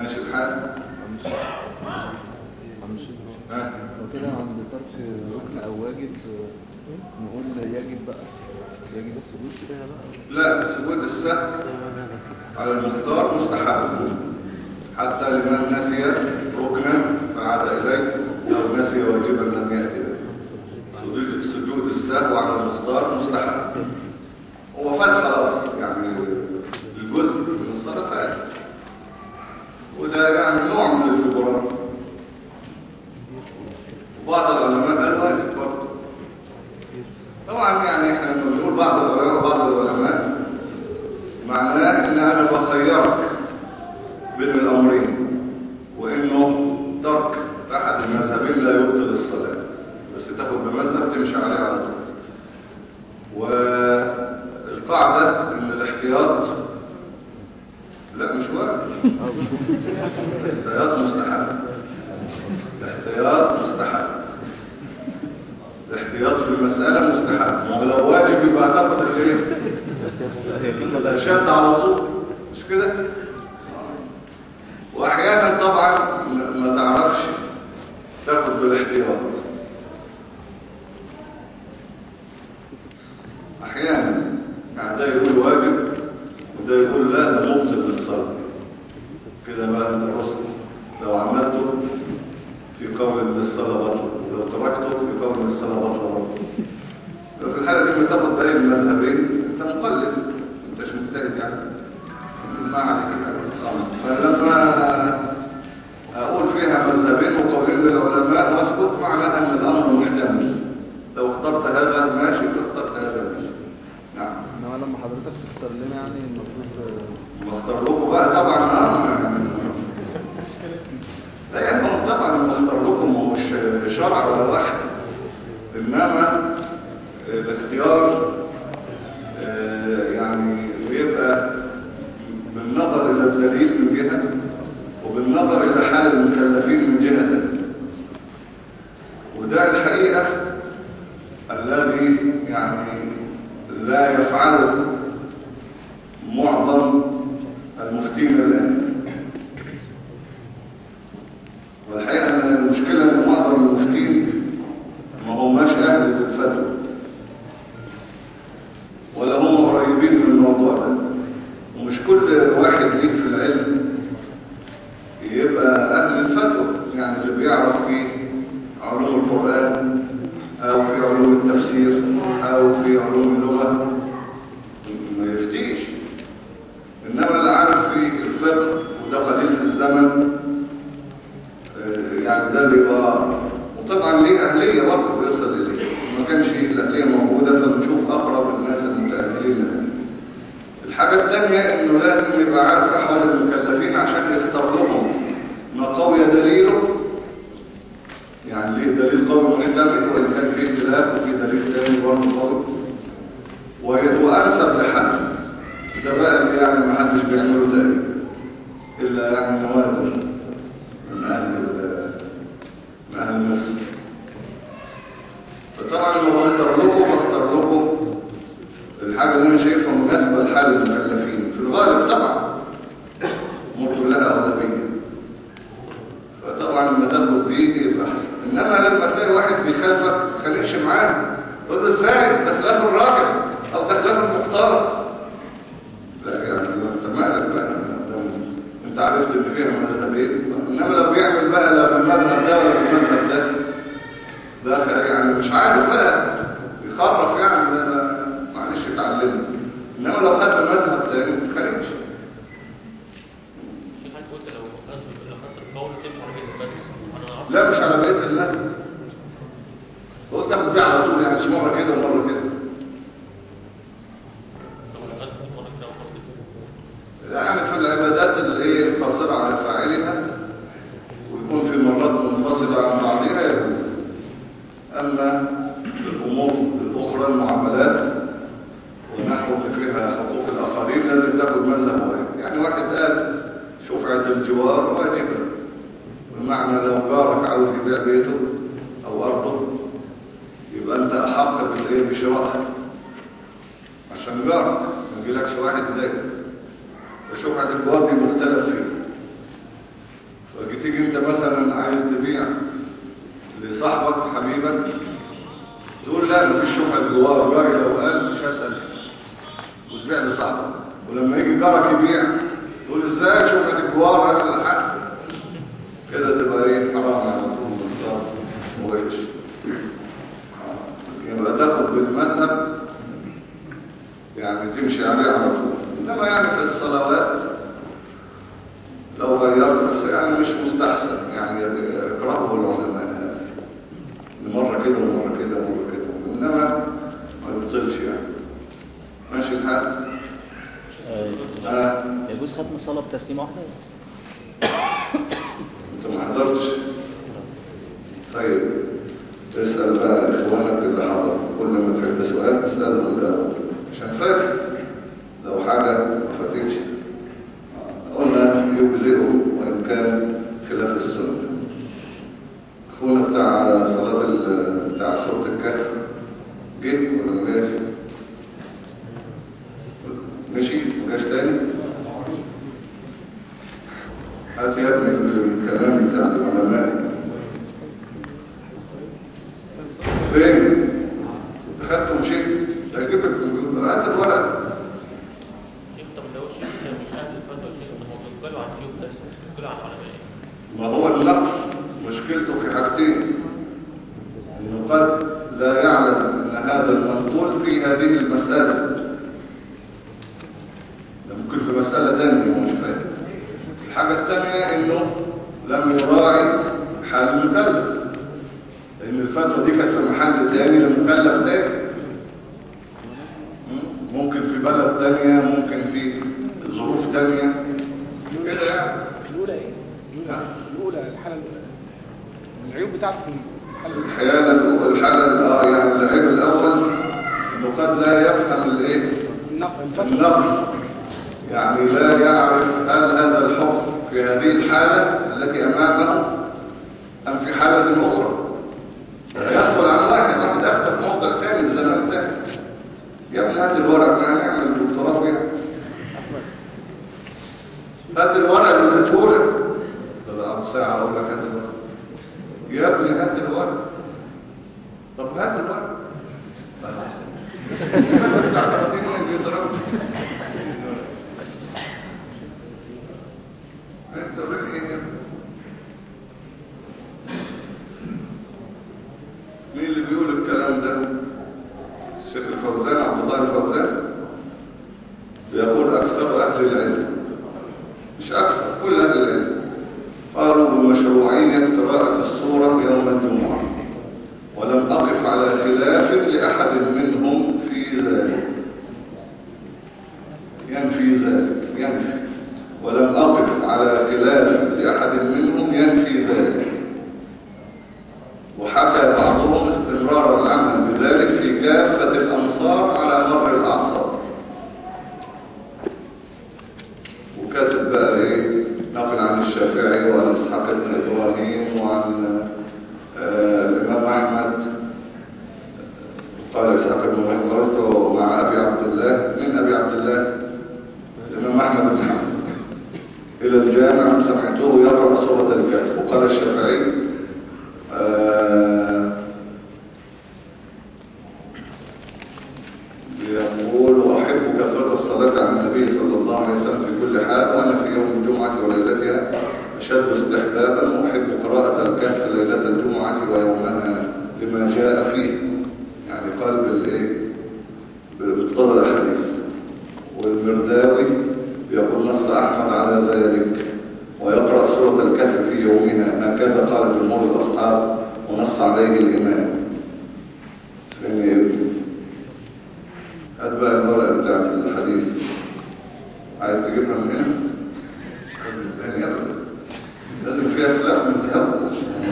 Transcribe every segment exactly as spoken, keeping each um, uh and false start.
ماشي الحال. لو كده عند ترك ركن او واجب نقول يجب بقى يجب السجود كده بقى. لا، السجود السهل على المختار مستحب حتى لمن نسي ركنا فعاد اليه او نسي واجبا لم ياتي به. سجود السهو على المختار مستحب، هو فات خلاص يعني الجزء من الصلاه فات، وده يعني نوع من الجبران. وبعض العلماء قال واجب برضه. طبعا يعني احنا لما بنقول بعض العلماء وبعض العلماء معناه ان انا بخيرك بين الامرين، وانه ترك احد المذهبين لا يبطل الصلاه، بس تاخد بمذهب تمشي عليه على طول. والقاعده ان الاحتياط لا مش واجب، الاحتياط مستحب، الاحتياط مستحب، الاحتياط في المسألة مستحب. ولو واجب يبقى تاخد الايه؟ الشد على طول، مش كده؟ واحيانا طبعا ما تعرفش تاخد بالاحتياط، احيانا يعني ده يقول واجب وده يقول لا ده مبطل للصلاة، كده بقى انت الرسل لو عملته في قول الصلاة بطل، ولو تركته في قول الصلاة بطل. في الحالة دي ما تاخد بين المذهبين انت مقلد، انت مش مجتهد يعني ما عليك يعني. فلما اقول فيها مذهبين وقولين للعلماء واسكت معناها ان الامر محتمل، لو اخترت هذا ماشي لو اخترت هذا ماشي. نعم. انما لما حضرتك تختار لنا يعني المفروض ما اختار لكم بقى طبعا اه يعني لا يعني طبعا المختار لكم مش شرع ولا واحد، انما الاختيار يعني بيبقى بالنظر الى الدليل من جهه، وبالنظر الى حال المكلفين من جهه، وده الحقيقه الذي يعني لا يفعله معظم المفتين الان. والحقيقة أن المشكلة أن معظم المفتين ما هماش أهل للفتوى ولا هم قريبين من الموضوع ده، ومش كل واحد ليك في العلم يبقى أهل الفتوى، يعني اللي بيعرف في علوم القرآن أو في علوم التفسير أو في علوم اللغة ما يفتيش، إنما اللي عارف في الفقه وده قليل في الزمن يعني ده اللي يبقى. وطبعا ليه أهلية برضه بيصل إليه، ما كانش الأهلية موجودة فبنشوف أقرب الناس المتأهلين لها. الحاجة الثانية إنه لازم يبقى عارف أحوال المكلفين عشان يختار لهم ما قوي دليله، يعني ليه دليل قوي محتمل وإن كان فيه اختلاف، وفيه دليل ثاني برضه قوي وأنسب لحد. ده بقى اللي يعني ما حدش بيعمله تقريبا إلا يعني نوادر من أهل من أهل مصر. فطبعا لو اختار لكم اختار لكم الحاجة اللي أنا شايفها مناسبة لحال المكلفين في الغالب، طبعا مر لها أغلبية، فطبعا لما تاخد بيه يبقى أحسن. إنما لما تلاقي واحد بيخالفك ما تخالفش معاه، تقول له إزاي ده خلاف الراجح أو ده خلاف المختار. لا يعني أنت مالك بقى، انت عرفت ان فيها مذهبين، انما لو بيعمل بقى لا بالمذهب ده ولا بالمذهب ده ده يعني مش عارف بقى يخرف يعني ده معلش يتعلمه. انما لو خد المذهب تاني ما تتخانقش. لا مش على بقيه المذهب، قلت تاخد بيه على طول يعني مش مره كده ومره كده. يعني في العبادات اللي هي القاصرة على فاعلها ويكون في مرات منفصلة عن بعضها يجوز. أما الأمور الأخرى المعاملات ونحو اللي فيها حقوق الآخرين لازم تاخد مذهب واحد. يعني واحد قال شفعة الجوار واجبة، بمعنى لو جارك عاوز يبيع بيته أو أرضه يبقى أنت أحق بالإيه بشرائها عشان جارك ما يجيلكش واحد يضايقك. فشفعة الجوار دي مختلف فيه، تيجي انت مثلا عايز تبيع لصاحبك حبيبك، تقول لا مفيش شبهة جوار، الراجل لو قال مش هسأل، وتبيع لصاحبك. ولما يجي جارك يبيع تقول ازاي شبهة الجوار هذا الحق، كده تبقى ايه؟ حرام على طول بالصرف وغيرش. يبقى تاخد بالمذهب يعني تمشي عليه على طول. انما يعني في الصلوات لو غيرت بس يعني مش مستحسن، يعني يكرهه العلماء هذا، مرة كده ومرة كده ومرة كده، انما ما يبطلش يعني. ماشي الحال؟ آه. يجوز ختم الصلاة بتسليمة واحدة؟ انت ما حضرتش؟ طيب اسأل بقى اخوانك اللي حضر، كل ما تحب سؤال تسأله الاول عشان فاتت، لو حاجة ما فاتتش قلنا يجزئه وإن كان خلاف السنة. أخونا بتاع صلاة بتاع سورة الكهف جه ولا ما جاش؟ مشي ما جاش تاني؟ هات يا ابني الكلام بتاع العلماء فين؟ أخدته ومشيت؟ هيجيب لك الكمبيوتر، هات الورق. ما هو النقل مشكلته في حاجتين، انه قد لا يعلم ان هذا المنقول في هذه المسألة، ممكن في مسألة تانية مش فاهم. الحاجة التانية انه لم يراعي حال المكلف، لان الفتوى دي كانت في محل تاني لمكلف تاني، ممكن في بلد تانية، ممكن في ظروف تانية كده يعني. الأولى إيه؟ الأولى الحالة العيوب بتاعته الحالة الحالة اه يعني العيب الأول إنه قد لا يفهم الإيه؟ النقل، يعني لا يعرف هل هذا الحكم في هذه الحالة التي أمامه أم في حالة أخرى. يدخل على واحد واحد أكثر في موضع ثاني في زمان ثاني، يا ابني هات الورق ما هنعمل دكتوراه فيها، هات الورق اللي بتقولك تضع ساعة أقول لك هات الورق، يا ابني هات الورق. طب هات الورق مين اللي بيقول الكلام ده؟ الشيخ الفوزان عبد الله الفوزان بيقول أكثر أهل العلم، مش أكثر كل أهل العلم، قالوا بمشروعية قراءة السورة يوم الجمعة، ولم أقف على خلاف لأحد منهم في ذلك، ينفي ذلك ينفي ولم أقف على خلاف لأحد منهم ينفي ذلك. وحكى بعضهم استمرار العمل بذلك في كافة الأمصار على مر الأعصار، وكاتب بقى ايه نقل عن الشافعي وعن اسحاق بن ابراهيم وعن آه الامام احمد. قال اسحاق بن ابراهيم قرأت مع ابي عبد الله، من ابي عبد الله الامام احمد بن حنبل الى الجامع سمعته يقرأ سورة الكهف. وقال الشافعي آه يقول أحب كثرة الصلاة على النبي صلى الله عليه وسلم في كل حال، وأنا في يوم الجمعة وليلتها أشد استحبابا، وأحب قراءة الكهف ليلة الجمعة ويومها لما جاء فيه، يعني قال بالإيه بالطبع الحديث. والمرداوي يقول نص أحمد على ذلك، ويقرأ سورة الكهف في يومها هكذا قال جمهور الأصحاب ونص عليه الإمام. هات بقى الورقة بتاعت الحديث، عايز تجيبها من هنا؟ الثانية لازم فيها خلاف من ذهب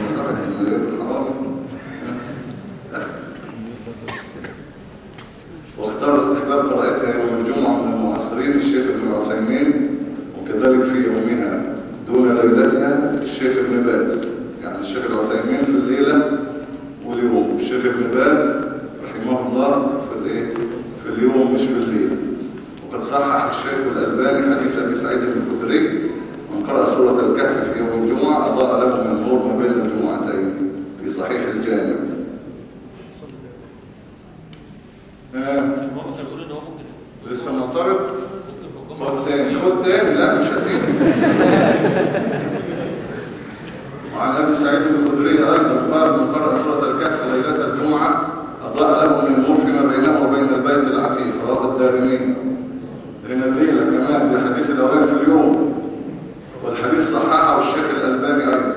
واختار استحباب قراءتها يوم الجمعة من المعاصرين الشيخ ابن عثيمين، وكذلك في يومها دون ليلتها الشيخ ابن باز، يعني الشيخ العثيمين في الليلة واليوم، الشيخ ابن باز رحمه الله في الايه في اليوم مش في الليل. وقد صحح الشيخ الألباني حديث أبي سعيد الخدري من قرأ سورة الكهف في يوم الجمعة أضاء له من النور ما بين الجمعتين في صحيح الجامع. لسه معترض؟ خد تاني خد تاني لا مش هسيب. وعن ابي سعيد الخدري ايضا قال من قرأ سورة الكهف ليلة الجمعة اضاء له من النور فيما بينه وبين البيت العتيق رواه الدارمي. هنا الليلة كمان بحديث الاولاني في اليوم، والحديث صححه الشيخ الألباني ايضا.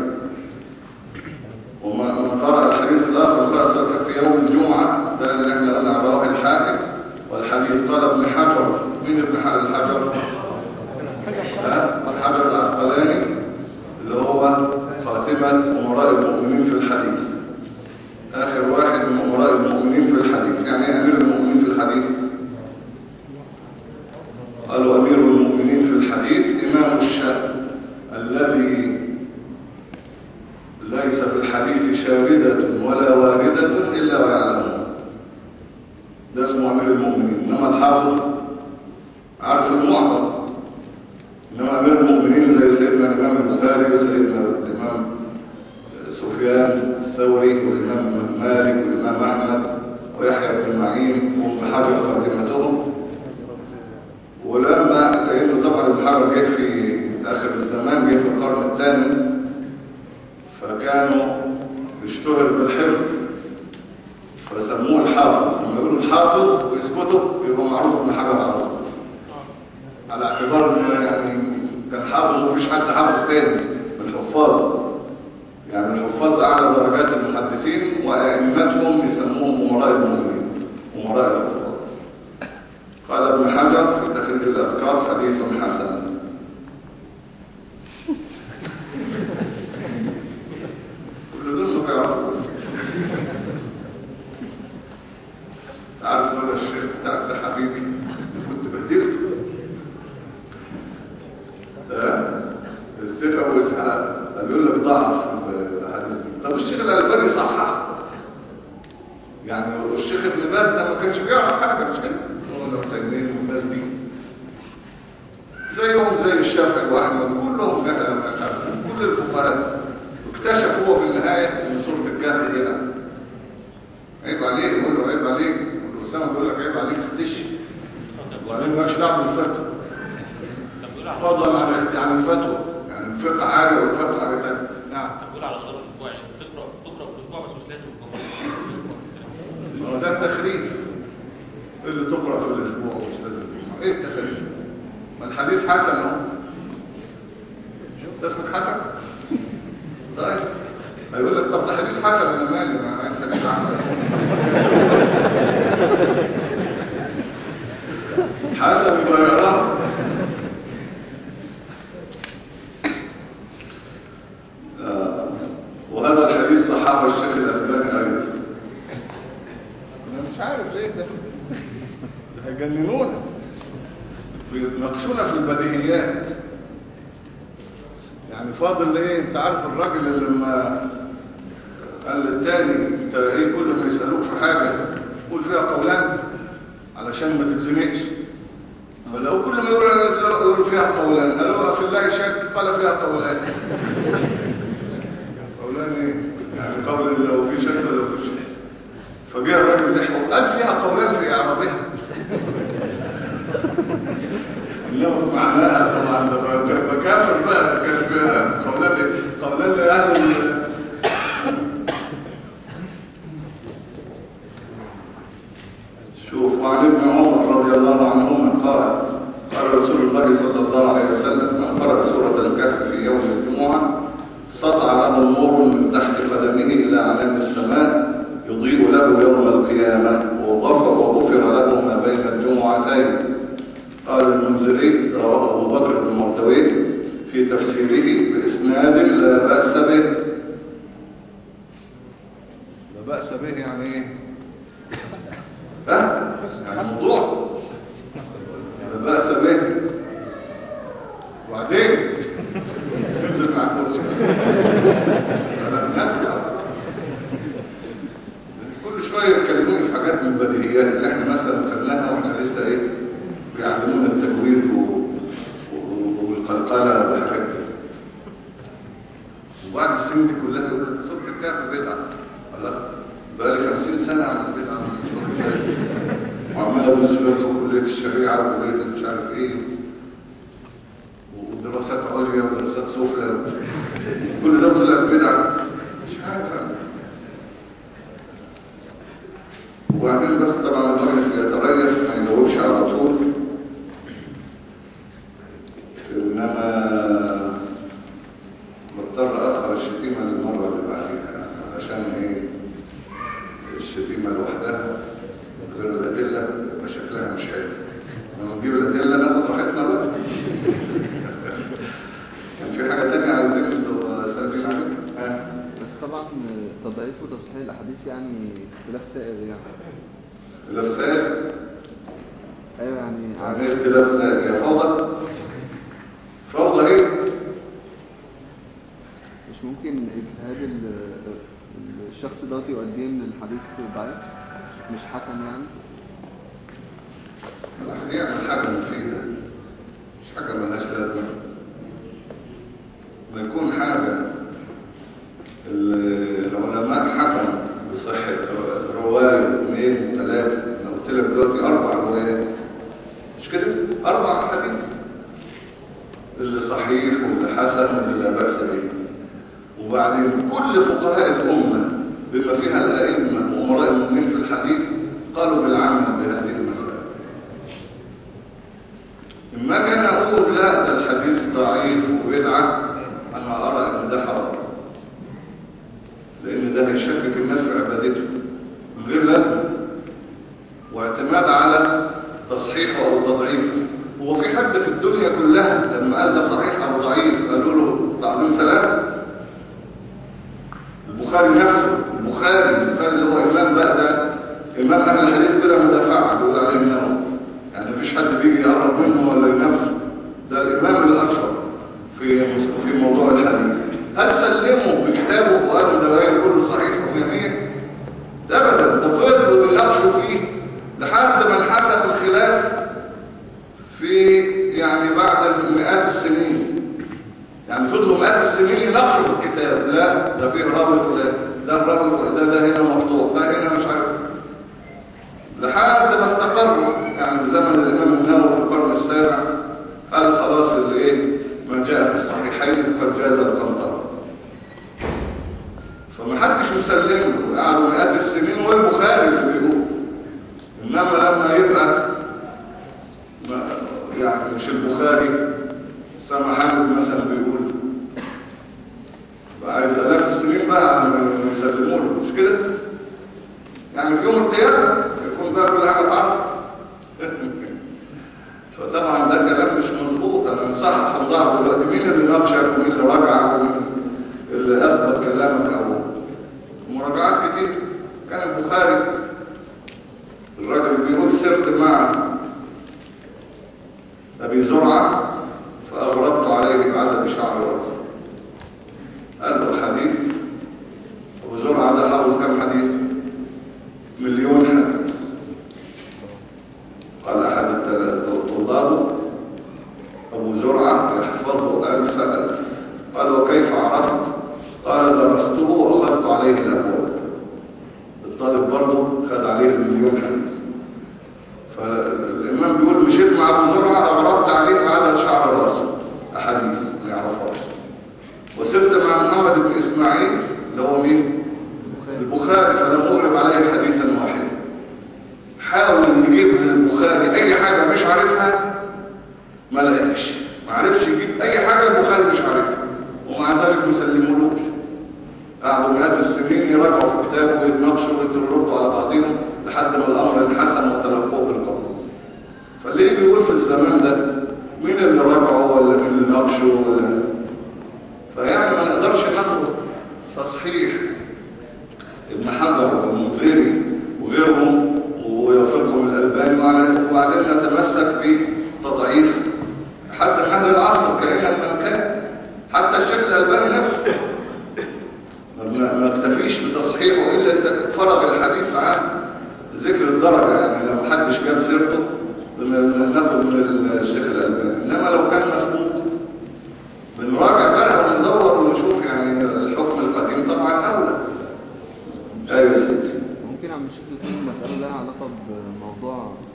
ومن قرأ الحديث الاخر قرأ سورة الكهف في يوم الجمعة ده اللي احنا قلنا رواه الحاكم. والحديث قال ابن حجر، مين ابن الحجر؟ الحجر العسقلاني اللي هو خاتمة أمراء المؤمنين في الحديث، آخر واحد من أمراء المؤمنين في الحديث. يعني ايه أمير المؤمنين في الحديث؟ قالوا أمير المؤمنين في الحديث إمام الشأن الذي ليس في الحديث شاردة ولا واردة إلا ويعلمه، ده اسمه أمير المؤمنين. إنما الحافظ عارف المعظم، إنما أمير المؤمنين زي سيدنا الإمام البخاري وسيدنا الإمام سفيان الثوري والإمام مالك والإمام أحمد ويحيى بن معين وابن حجر خاتمتهم. ولما لأنه طبعا ابن حجر جه في آخر الزمان، جه في القرن الثاني، فكانوا اشتهر بالحفظ فسموه الحافظ. لما يقولوا الحافظ ويسكتوا يبقى معروف ابن حجر على طول، على اعتبار انه يعني كان حافظ ومفيش حد حافظ تاني من الحفاظ. يعني الحفاظ اعلى درجات المحدثين وائمتهم يسموهم امراء المؤمنين، امراء الحفاظ. قال ابن حجر في تخريج الاذكار حديث حسن. كل دول ما بيعرفوا. عارف ولا الشيخ بتاعك ده حبيبي كنت بدلته ده الثقة والإسعاد، يقول لك ضعف الحديث دي. طب الشيخ الألباني صحح، يعني الشيخ ابن باز ده ما كانش بيعرف حاجة مش كده؟ هو لو تجنين الناس دي زيهم زي الشافعي وأحمد كلهم جهل ما يعرفون، كل الفقهاء واكتشف هو في النهاية من سورة الكهف هنا. عيب عليك، يقول له عيب عليك، أسامة بيقول لك عيب عليك تفتش وبعدين مالكش دعوه بالفتوى، فضلا عن عن الفتوى، يعني الفقه حاجه والفتوى حاجه ثانيه. نعم. بقول على غرض الاسبوع يعني تقرا تقرا في الاسبوع بس مش لازم الجمعه. هو ده التخريج اللي تقرا في الاسبوع مش لازم الجمعه. ايه التخريج؟ ما الحديث حسن اهو. شفت اسمك حسن؟ طيب هيقول لك طب ده حديث حسن، انا مالي انا عايز حديث احسن. حسن يبقى آه. وهذا الحديث صححه الشيخ الألباني أيضا. أنا مش عارف ليه ده هيجننونا ويناقشونا في البديهيات. يعني فاضل ايه؟ انت عارف الراجل اللي لما قال للتاني تلاقيه كل ما يسألوك في حاجة قول فيها قولان علشان ما تتزنقش، فلو كل ما يقول يقول فيها قولان قالوا في الله شك قال فيها قولان. قولان ايه؟ يعني قول لو في شك ولا في شك. فجاء الراجل يحكم قال فيها قولان في اعرابها. انما معناها طبعا بكافر بقى كان فيها قولان ايه؟ قولان لاهل شوف. وعن ابن عمر رضي الله عنهما قال قال رسول الله صلى الله عليه وسلم من قرأ سورة الكهف في يوم الجمعة سطع له نور من تحت قدمه إلى عنان السماء يضيء له يوم القيامة وغفر وغفر له ما بين الجمعتين. قال المنذري رواه أبو بكر بن مردويه في تفسيره بإسناد لا بأس به. لا بأس به يعني ايه؟ ها؟ يعني موضوع لا بأس به. وبعدين ننزل مع الكرسي كل شويه يتكلموني في حاجات من البديهيات اللي احنا مثلا خدناها واحنا لسه ايه بيعلمونا التجويد والقلقله والحاجات دي. وبعد السنين دي كلها يقول لك صبح بتاع بدعه. الله، بقى لي خمسين سنه اعمل بدعه وعمال ادرس فقه وكليه الشريعه وكليه مش عارف ايه ودراسات عليا ودراسات سفلى كل ده طلع بدعه مش عارف اعمل. وبعدين بس طبعا الواحد يتريث ما يجاوبش على طول، انما بضطر اخر الشتيمه للمره اللي بعديها يعني علشان ايه الشتيمه لوحدها غير الادله يبقى شكلها مش حلو. لما نجيب الادله ناخد راحتنا بقى. كان في حاجه ثانيه عايزين انتوا سالتين عليها؟ بس طبعا تضعيف وتصحيح الاحاديث يعني اختلاف سائر يعني. اختلاف سائر؟ ايوه يعني يعني ايه اختلاف سائر؟ يا فوضى؟ فوضى ايه؟ مش ممكن اجهاد الشخص دوت يؤديه ان الحديث ضعيف مش حسن يعني؟ الواحد يعمل حاجه مفيده مش حاجه ملهاش لازمه. ما يكون حاجه العلماء حكموا بصحه روايه اثنين وثلاثه، انا قلت لك دلوقتي اربع روايات مش كده؟ اربع احاديث، اللي صحيح واللي حسن واللي لا باس به. وبعدين كل فقهاء الامه بما فيها الائمه وامراء المؤمنين في الحديث قالوا بالعمل بهذه المساله. اما كان اقول لا ده الحديث ضعيف وبدعه، انا ارى ان ده حرام، لان ده هيشكك الناس في عبادته من غير لازمه واعتماد على تصحيحه او تضعيفه. هو في حد في الدنيا كلها لما قال ده صحيح او ضعيف قالوا له تعظيم سلام؟ البخاري نفسه، البخاري البخاري اللي هو امام بقى، ده امام اهل الحديث بلا مدافع بيقول عليه انه يعني مفيش حد بيجي يقرب منه ولا ينافسه، ده الامام الاشهر في في موضوع الحديث. هل سلموا بكتابه وقالوا ده غير كله صحيح وجميع؟ ابدا، وفضلوا يناقشوا فيه لحد ما انحسب الخلاف في يعني بعد مئات السنين. يعني فضلوا مئات السنين يناقشوا في الكتاب، لا ده فيه راوي فلان، ده راوي ده ده هنا مقطوع، ده هنا مش عارف، لحد ما استقروا. يعني زمن الامام النووي في القرن السابع قال خلاص اللي ايه ما جاء في الصحيحين قد جاز القنطرة. فما حدش مسلم له، قعدوا مئات السنين والبخاري اللي بيقول. انما لما يبقى يعني مش البخاري سامع حامد مثلا بيقول بقى عايز الاف السنين بقى يسلموا له، مش كده؟ يعني في يوم القيامه يكون بقى كل حاجه تعرف. فطبعا ده كلام مش مظبوط. انا مصحصح وضعه دلوقتي، مين اللي ناقشك ومين اللي راجعك ومين اللي اثبت كلامك او مراجعات كتير. كان البخاري الراجل بيقول سرت مع ابي زرعه فاغربت عليه بعدد شعر راسه. قال له حديث ابو زرعه ده حافظ كم حديث؟ مليون حديث. قال احد طلابه ابو زرعه يحفظه الف الف. قال وكيف عرفت؟ قال درسته واخذت عليه الابواب. الطالب برضه خد عليه المليون حديث. فالامام بيقول مشيت مع ابو زرعه اغربت عليه بعدد شعر راسه احاديث ما يعرفهاش. وسرت مع محمد بن اسماعيل اللي هو مين؟ البخاري، فلم اغرب عليه حديثا واحدا. حاول يجيب للبخاري اي حاجه مش عارفها ما لقاش، ما عرفش يجيب اي حاجه البخاري مش عارفها، ومع ذلك ما سلمولوش. قعدوا مئات السنين يراجعوا في كتابه ويتناقشوا ويتردوا على بعضهم لحد ما الامر انحسن وتلقوه بالقبول. فليه بيقول في الزمان ده مين اللي راجعوا ولا مين اللي ناقشوا ولا؟ فيعني ما نقدرش ناخد تصحيح ابن حجر والمنذري وغيرهم ويوافقهم الألباني وبعدين نتمسك بتضعيف حتى من أهل العصر كائنا من كان، حتى الشيخ الألباني نفسه ما اكتفيش بتصحيحه إلا إذا فرغ الحديث عن ذكر الدرجة. يعني لو محدش جاب سيرته ناخد من الشيخ الألباني، إنما لو كان مسبوق بنراجع بقى وندور ونشوف يعني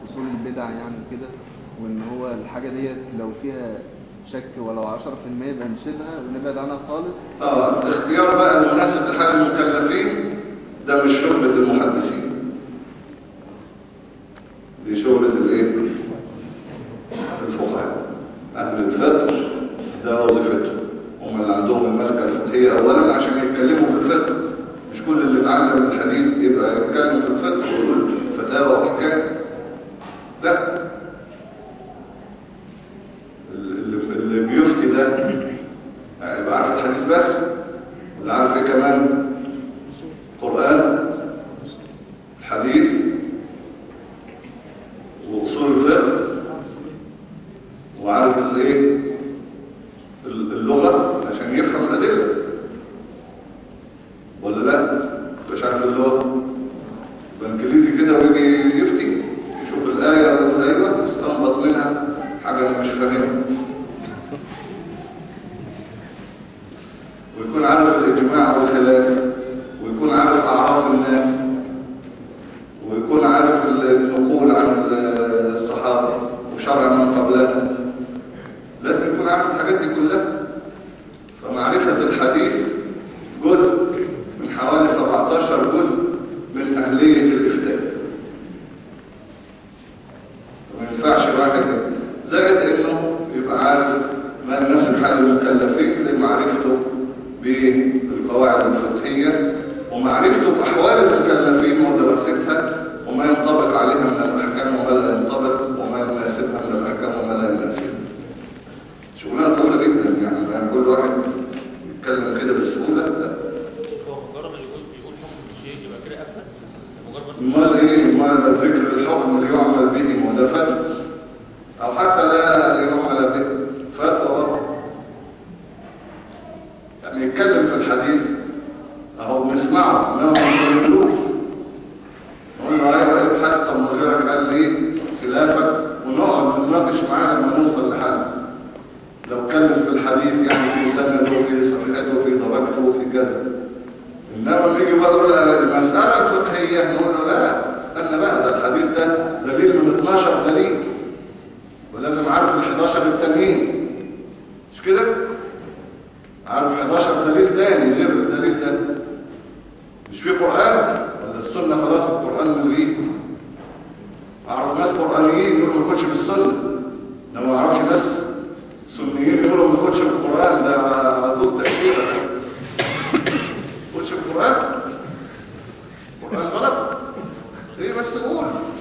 اصول البدع يعني كده، وان هو الحاجه ديت لو فيها شك ولو عشرة في المية يبقى نسيبها ونبعد عنها خالص. اه الاختيار بقى المناسب لحال المكلفين ده مش شغلة المحدثين، دي شغلة الايه؟ الفقهاء اهل الفقه، ده وظيفتهم، هم اللي عندهم الملكة الفقهية اولا عشان يتكلموا في الفقه. مش كل اللي اتعلم الحديث يبقى يتكلم في الفقه ويقول فتاوى وحكاية، لا. اللي, اللي بيفتي ده يعني يبقى عارف الحديث بس، اللي عارف ايه كمان؟ قرآن، الحديث، واصول الفقه، وعارف الايه؟ اللغة عشان يفهم الأدلة، ولا لا؟ مش عارف اللغة يبقى انجليزي كده ويجي يفتي يشوف الآية ويقول ايوه يستنبط منها حاجة انا مش فاهمها، ويكون عارف الإجماع والخلاف، ويكون عارف أعراف الناس، ويكون عارف النقول عن الصحابة وشرع من قبلنا. لازم يكون عارف الحاجات دي كلها. فمعرفة الحديث جزء من حوالي سبعتاشر جزء من أهلية الإفتاء. ما ينفعش واحد زائد إنه يبقى عارف ما يناسب حال المكلفين لمعرفته بالقواعد الفقهية ومعرفته بأحوال المكلفين ودراستها وما ينطبق عليها من الأحكام وما لا ينطبق وما يناسبها من الأحكام وما لا يناسبها. شغلانة طويلة جدا يعني، يعني كل واحد يتكلم كده بسهولة. لا هو مجرد اللي يقول بيقول حكم الشيء يبقى كده أفهم مجرد. امال ايه؟ امال ذكر الحكم اللي يعمل به وده فتوى او حتى لا يعمل به فتوى برضه. يعني يتكلم في الحديث اهو بنسمعه انما ما بنقولوش، نقول له ايوه ابحث طب ما غيرك قال لي خلافك ونقعد نتناقش معاه لما نوصل لحل. لو اتكلم في الحديث يعني في سند وفي صحيحته وفي درجته وفي كذا، انما نيجي بقى نقول المساله الفقهيه نقول له لا استنى بقى، ده الحديث ده دليل من اتناشر دليل ولازم عارف ال حداشر التانيين، مش كده؟ عارف حداشر دليل تاني غير الدليل ده. مش في قرآن ولا السنة خلاص القرآن ملغيه؟ أعرف ناس قرآنيين يقولوا ما يخش بالسنة، لو ما أعرفش ناس سنيين يقولوا ما يخش بالقرآن، ده على طول تأثير. يخش بالقرآن؟ القرآن غلط؟ إيه بس قول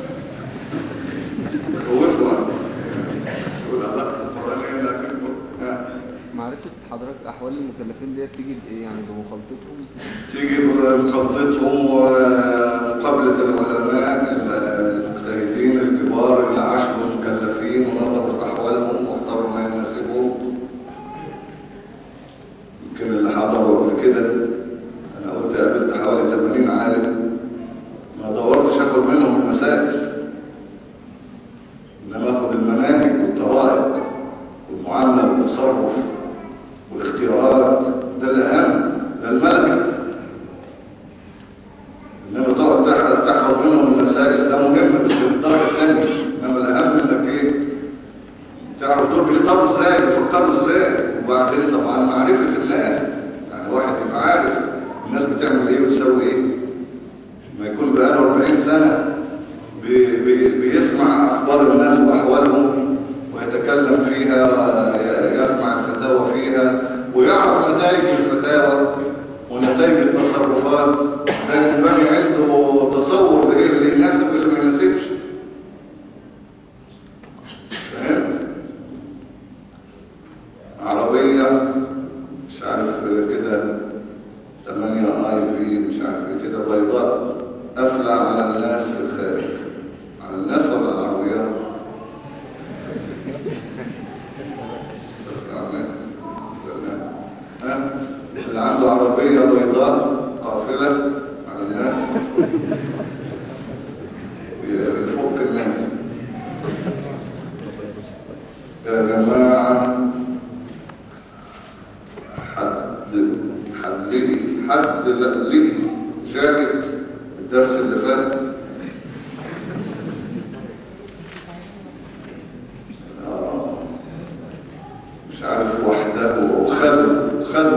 خوفوا قول الله القرآن إيه اللي هسيبه؟ معرفة حضرتك أحوال المكلفين ديت تيجي بإيه يعني؟ بمخالطتهم؟ تيجي بمخالطتهم ومقابلة العلماء المجتهدين الكبار اللي عاشوا المكلفين ونظروا في أحوالهم واختاروا ما يناسبهم. يمكن اللي حضروا قبل كده أنا قلت قابلت حوالي ثمانين عالم، ما دورتش أخد منهم المسائل، إنما أخد المناهج والطرائق والمعاملة والتصرف والاختيارات، ده الأهم، ده الملكة. إنما تقعد تحفظ منهم المسائل ده مهم بس في الدرجة الثانية، إنما الأهم إنك إيه؟ تعرف دول بيختاروا إزاي بيفكروا إزاي، وبعدين طبعا معرفة الناس، يعني واحد يبقى عارف الناس بتعمل إيه وتسوي إيه. ما يكون بقاله أربعين سنة بي بي بيسمع أخبار الناس وأحوالهم ويتكلم فيها، يسمع الفتاوى فيها ويعرف نتائج الفتاوى ونتائج التصرفات، ده يبني عنده تصور ايه اللي يناسب واللي ما يناسبش. فهمت؟ عربية مش عارف كده ثمانية اي في مش عارف كده بيضاء قافلة على الناس في الخارج، على الناس ولا العربيات؟ اللي عنده عربية بيضاء قافلة على الناس يفك الناس. يا جماعة حد حد لي حد لي جاكت الدرس اللي فات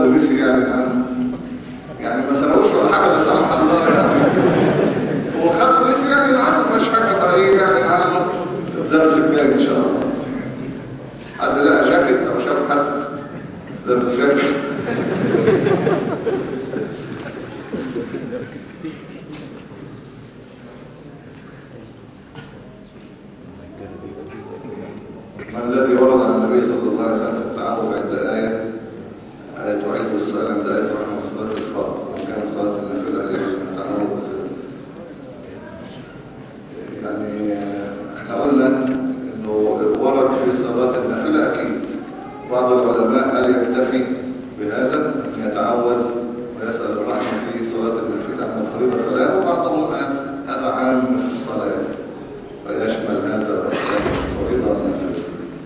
ونسي يعني عنه، يعني ما سنوش ولا حاجة بس سمح الله يعني هو خد ونسي يعني عنه مش حاجة فرقية يعني عنه الدرس الجاي إن شاء الله. حد لقى جاكيت أو شاف حد درس جاكيت ما الذي ورد عن النبي صلى الله عليه وسلم في التعاوذ عند آية آية تعيد السؤال عند آية رحمة صلاة الفرض وكان صلاة النافلة يحسن التعاوذ. يعني احنا قلنا انه ورد في صلاة النافلة اكيد. بعض العلماء قال يكتفي بهذا ان يتعوذ ويسأل الرحمة في صلاة النافلة عن الفريضة فلا، وبعضهم قال هذا عام في الصلاة فيشمل هذا الفريضة والنافلة.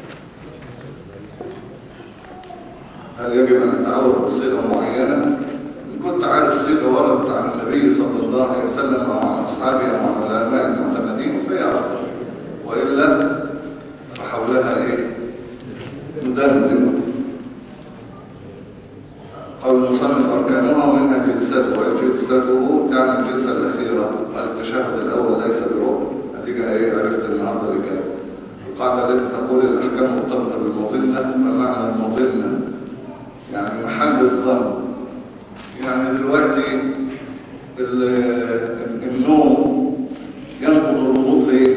هل يجب ان نتعوذ بصيغة معينة؟ ان كنت عارف صيغة وردت عن النبي صلى الله عليه وسلم او عن اصحابه او عن العلماء المعتمدين فهي افضل، والا فحولها ايه؟ ندندن. قول المصنف اركانها ومنها جلسته، وجلسته يعني الجلسة الاخيرة. التشهد الاول ليس بركن، هديك ايه عرفت النهارده الاجابه. القاعدة التي تقول الاحكام مرتبطة بالمظنة، فمعنى المظنة يعني محل الظن. يعني دلوقتي النوم ينقض الوضوء ليه؟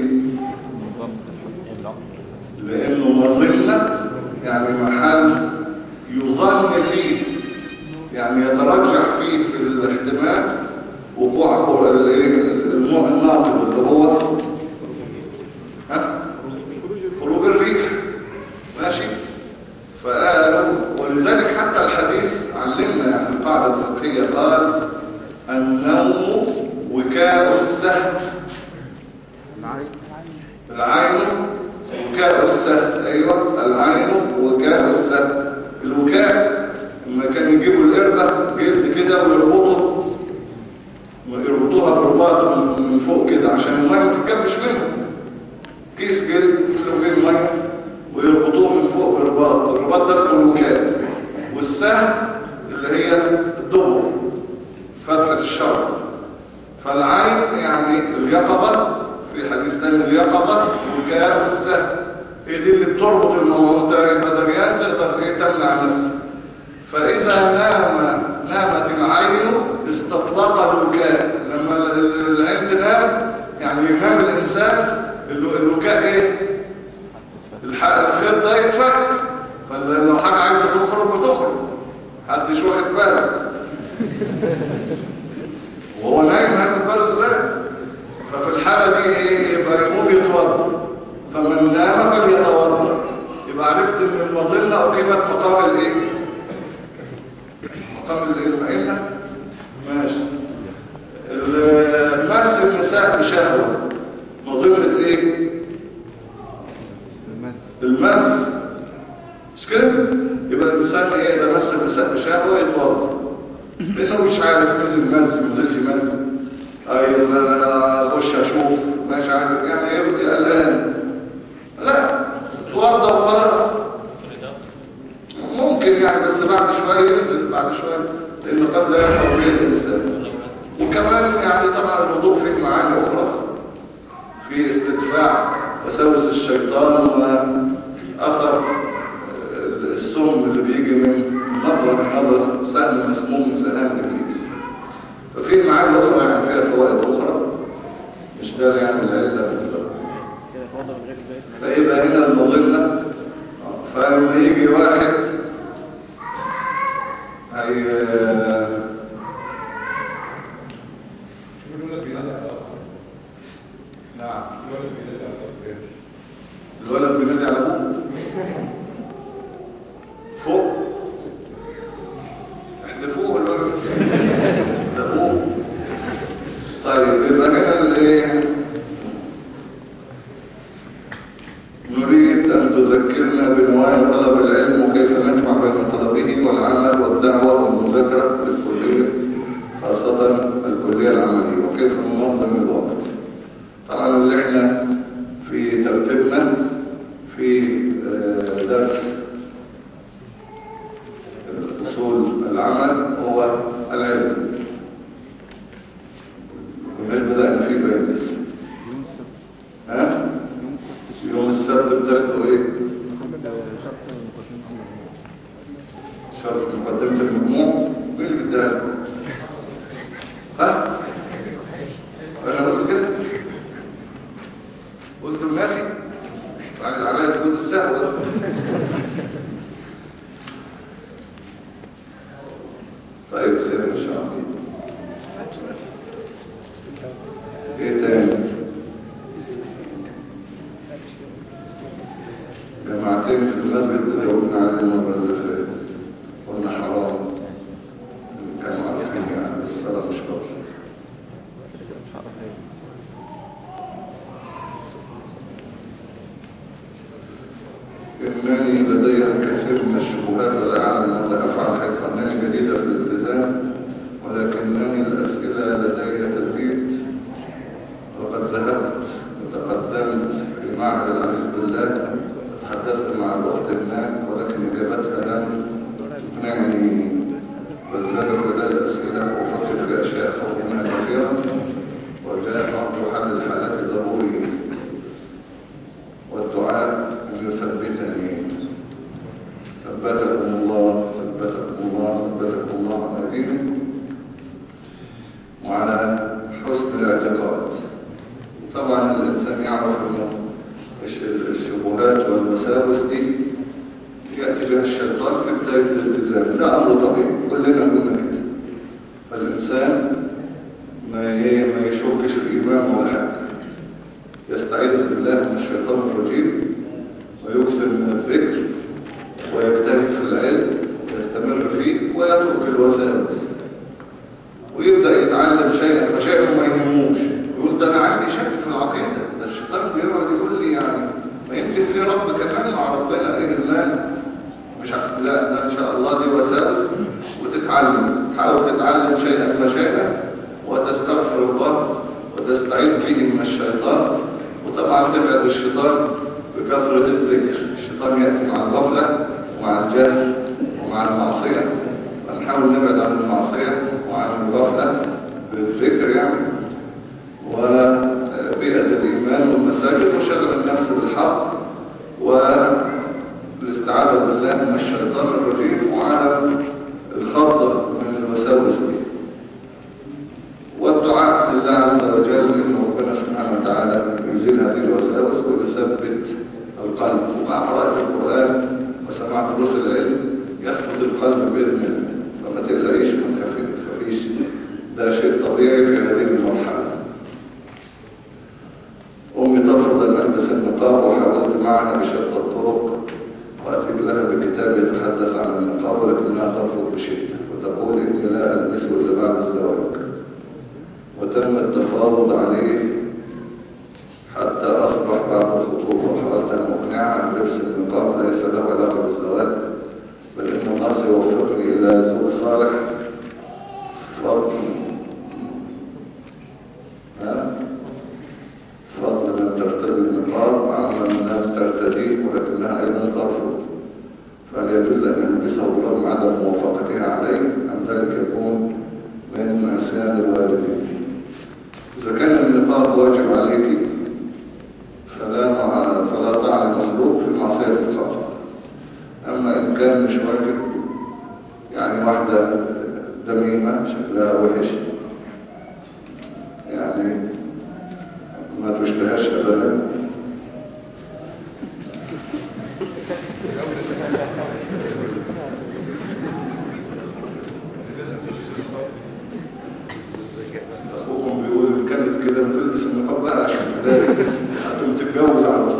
لانه مظنة يعني محل يظن فيه، يعني يترجح فيه في الاحتمال وقوع النوع الناطق اللي هو ها؟ خروج الريح. ماشي. فقالوا ولذلك حتى الحديث علمنا يعني القاعدة الفقهية قال النوم وكاء السهل. العين وكاء السهل. ايوه العين وكاء السهل. الوكاء لما كانوا يجيبوا القربة جلد كده ويربطوا ويربطوها برباط من فوق كده عشان الميه ما تتكبش منها. كيس جلد يملوا فيه الميه ويربطوه من فوق برباط. الرباط ده اسمه الوكاء. والسهم اللي هي الدبر فتحة الشعر. فالعين يعني اليقظة، في حديث تاني اليقظة وكاء السهم، هي دي اللي بتربط المدريات تقدر تمنع نفسها. فإذا نام نامت العين استطلق الوكاء. لما العين تنام يعني ينام الإنسان الوكاء ايه؟ الخيط ده يتفك، فلو حاجة عايزة تخرج بتخرج، محدش واخد باله وهو نايم هاخد باله ازاي؟ ففي الحالة دي ايه؟ يبقى يقوم يتوضا. فمن نام فليتوضا. يبقى عرفت ان المظلة اقيمت مقام الايه؟ مقام المائلة. ماشي. مس النساء بشهوة مظلة ايه؟ المس. مش كده؟ يبقى الانسان ايه؟ اذا مس النساء بشهوة يتوضا، لانه مش عارف نزل مس منزلش مس. ايوه اخش اشوف مش عارف يعني يبقى قلقان. لا توضا وخلاص. ممكن يعني بس بعد شويه ينزل بعد شويه، لانه قد لا يشعر به الانسان. وكمان يعني طبعا الوضوء فيه معاني اخرى، في استدفاع وسوس الشيطان واثر السم اللي بيجي من نظره من نظره سهم مسموم من سهام ابليس. ففي معاني اخرى يعني فيها فوائد اخرى، مش ده يعني العله بالظبط. فيبقى هنا المظله. فلما يجي واحد هي نعم الولد بينادي على ابوه فوق، احذفوه الولد ده ابوه. طيب يبقى هنا الايه؟ نريد أن تذكرنا بنوايا طلب العلم وكيف نجمع بين طلبه والعمل والدعوة والمذاكرة للكلية، خاصة الكلية العملية، وكيف ننظم الوقت. طبعا اللي احنا في ترتيبنا في درس الأصول العامة العمل هو العلم. والناس بدأنا فيه بقى لسه. يوم السبت ها؟ يوم السبت يوم السبت بتاعته ايه؟ محمد شرط مقدمة الموضوع. شرط مقدمة المجموع. مين اللي بدها لكم؟ ها؟ انا قلت كده؟ قلت الناسي؟ بعد عليا سجود السهو. طيب خير ان شاء الله. ايه تاني؟ جماعتين في المسجد اللي قلنا عليه المره اللي فاتت قلنا حرام، كانوا عارفين يعني الصلاه مش فرض. إنني لدي الكثير من الشبهات ولا أعلم ماذا أفعل، حيث أنني جديدة في الالتزام، ولكنني الأسئلة لدي تزيد، وقد ذهبت وتقدمت في معهد العزيز بالله، تحدثت مع الأخت هناك، ولكن إجابتها لم تقنعني، بل زادت لدي الأسئلة وأفكر في أشياء خوف منها كثيرا، وجاء وقت حل الحالات ضروري، والدعاء أن يثبتني. ثبتكم الله ثبتكم الله ثبتكم الله على دينه وعلى حسن الاعتقاد. طبعا الإنسان يعرف أنه الشبهات والوساوس دي يأتي بها الشيطان في بداية الالتزام، ده أمر طبيعي كلنا قلنا كده. فالإنسان ما ما يشكش في الإيمان ولا حاجة، يستعيذ بالله من الشيطان الرجيم ويكثر من الذكر ويجتهد في العلم ويستمر فيه ويترك الوساوس ويبدأ يتعلم شيئا فشيئا ما يهموش، يقول ده أنا عندي شك في العقيدة، ده الشيطان بيقعد يقول لي يعني ما يمكن في رب كمان مع ربنا ايه المال مش ع... لا ده ان شاء الله دي وساوس، وتتعلم تحاول تتعلم شيئا فشيئا وتستغفر الله وتستعيذ به من الشيطان، وطبعا تبعد الشيطان بكثرة الذكر. الشيطان يأتي مع الغفلة ومع الجهل ومع المعصية، فنحاول نبعد عن المعصية وعن الغفلة بالذكر يعني، وبيئة الإيمان والمساجد وشغل النفس بالحق والاستعاذة بالله من الشيطان الرجيم وعلى الخطر من الوساوس دي، والدعاء لله عز وجل إن ربنا سبحانه وتعالى يزيل هذه الوساوس ويثبت القلب. ومع قراءة القرآن وسماع دروس العلم يثبت القلب بإذن الله، فما تقلقيش ما تخافيش، ده شيء طبيعي في هذه المرحلة. أمي ترفض أن ألبس النقاب وحاولت معها بشتى الطرق، وأتيت لها بكتاب يتحدث عن النقاب ولكنها ترفض بشدة وتقول إني لا ألبسه إلا بعد الزواج، وتم التفاوض عليه حتى أصبح بعد الخطوبة، وحاولت أن أقنعها أن لبس النقاب ليس له علاقة بالزواج، بل إن الله سيوفقني إلى زوج صالح فضل فضل من ترتدي النقاب مع من لم ترتديه ولكنها أيضا ترفض، فهل يجوز أن يلبسه برغم عدم موافقتها عليه أم ذلك يكون من عصيان الوالدين؟ إذا كان النقاب واجب عليك فلا فلا طاعة للمخلوق في معصية الخالق، أما إن كان مش واجب يعني واحدة دميمة شكلها وحش يعني ما تشبهش أبدا أخوكم بيقول كانت كده بتلبس النقاب بقى عشان تداري هتقوم تتجوز على طول.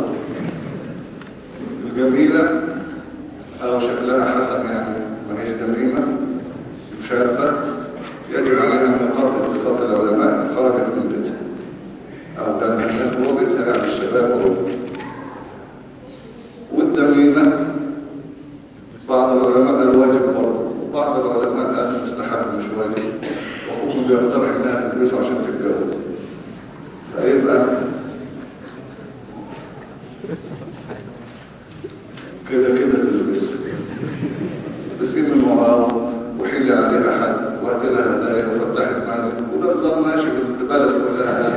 الجميلة أو شكلها حسن يعني ما هيش دميمة شابة يجب عليها النقاب باتفاق العلماء خرجت من بيتها أو كان الناس موجودة على الشباب، والدميمة بعض العلماء الواجب برضه وبعض العلماء قال مستحب مش واجب، وأخوكم بيقترح إنها تلبسه عشان تتجوز، فيبقى كده كده تلبسه بس من وراء وحيل على عليها حد وقت لها هدايا وفتحت معنا وده نظام ماشي في البلد كلها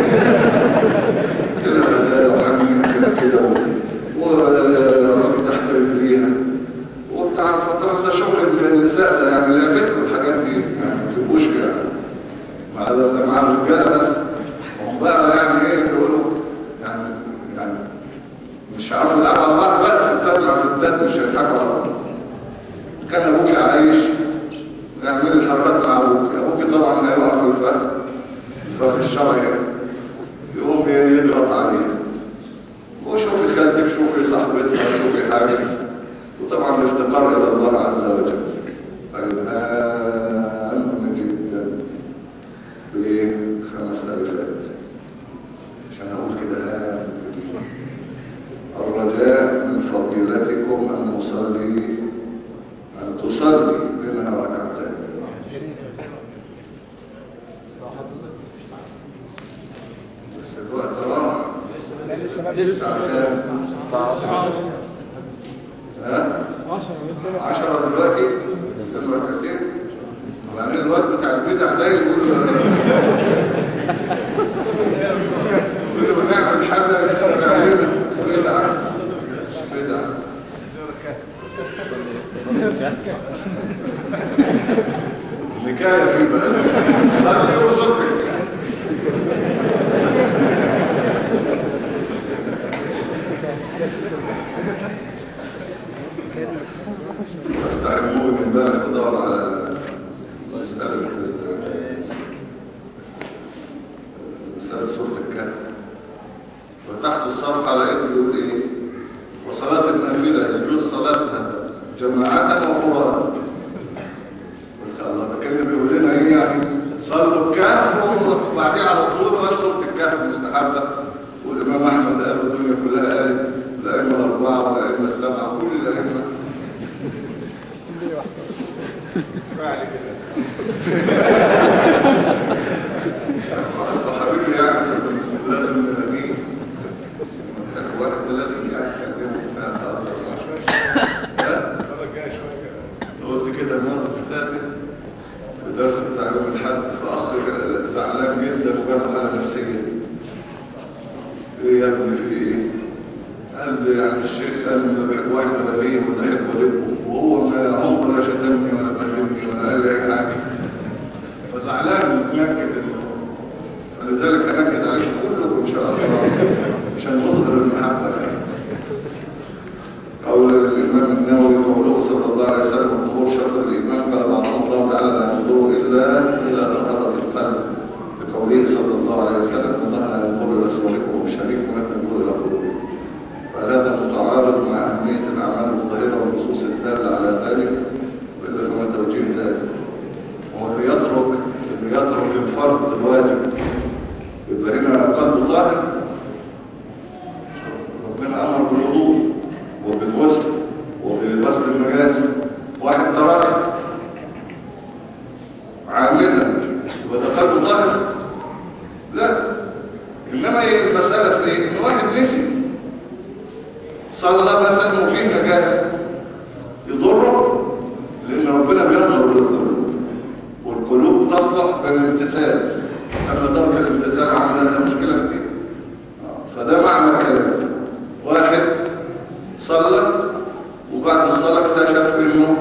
كده هدايا وعاملين كده كده ورافي تحت رجليها وبتاع فترة ده شغل النساء ده يعني لعبتكم الحاجات دي يعني ما تبقوش كده مع مع الرجاله بس هم بقى يعني ايه بيقولوا يعني يعني مش عارف يلعبوا على بعض بقى ستات مع ستات مش هيضحكوا على بعض. كان ابوك عايش يعمل الحركات مع ابوك ابوك طبعا هيقع في الفرق الفرق الشرعي يقوم يضغط عليه وشوفي خالتك شوفي صاحبتها شوفي حاجه وطبعا الافتقار الى الله عز وجل. الان جدا بخمس ألفات عشان أقول كده الرجاء من فضيلتكم أن نصلي أن تصلي بنا ركعتين. بس الوقت راح الساعة ها؟ عشرة دلوقتي استنوا ركعتين وبعدين الوقت بتاع البدع ده يقول يقولوا نعمل حاجة يعملنا بدعة بدعة نكاية في بقى صلي وصلي تعلمون من بقى الدور على مسألة مسألة سورة الكهف وتحت الصرف على إنه يقول إيه وصلاة النافلة يجوز صلاتها جماعة وفرادى. قلت الله بكلم بيقول لنا إيه يعني صلوا الكهف وبعدين على طول سورة الكهف مستحبة والإمام أحمد قال الدنيا كلها قالت الأئمة الأربعة والأئمة السبعة كل الأئمة فعل كده حبيبي يعني لازم نلاقيه واحد ثلاثة يعني كلمه قلت كده مرة ثلاثة في درس بتاع يوم الحد فأخ زعلان جدا وجاب حالة نفسية ايه يا ابني في ايه؟ قال لي يعني الشيخ قال لي بحب واحد وليه ولا احب والده وهو ما عمره لا شتمني ولا بهدلني ولا قال لي اي حاجه فزعلان متنكد فلذلك انكد عليكم كلكم ان شاء الله عشان نظهر المحبه. قول الامام النووي قوله صلى الله عليه وسلم الظهور شطر الايمان فلا بعضهم الله تعالى لا ينظر الا الى طهاره القلب بقوله صلى الله عليه وسلم الله لا ينظر الى صوركم وشريككم ينظر الى قلوبكم. فهذا متعارض مع أهمية الأعمال الظاهرة والنصوص الدالة على ذلك وإلا فما توجيه ذلك. وهو اللي يترك اللي يترك الفرض الواجب يبقى هنا قلب طاهر. ربنا أمر بالوضوء وبالغسل وبغسل المجاسم واحد ترك عامدا يبقى ده قلب طاهر؟ لا. إنما المسألة في إيه؟ إن واحد نسي صلى مثلا وفيه نجاسة يضره لأن ربنا بينظر للقلوب والقلوب تصلح بالامتثال أما ترك الامتثال عملها مشكلة كبيرة. فده معنى الكلام. واحد صلى وبعد الصلاة اكتشف انه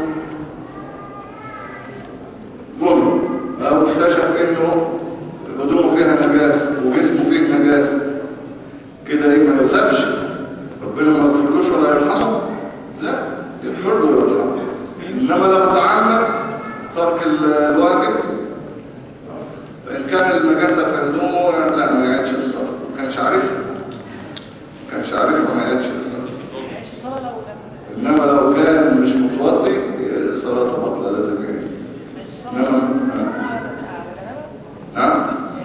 جنب او اكتشف انه هدومه فيها نجاسة وجسمه فيه نجاسة كده ايه ما يلزمش ربنا ما يغفرلوش ولا يرحمه؟ لا يغفر له ويرحمه. انما لو تعمد ترك الواجب فان كان النجاسه في هدومه لا ما يعيدش الصلاه. ما كانش عارفها ما كانش عارفها ما يعيدش الصلاه. انما لو كان مش متوضي صلاته بطله لازم يعيد. انما نعم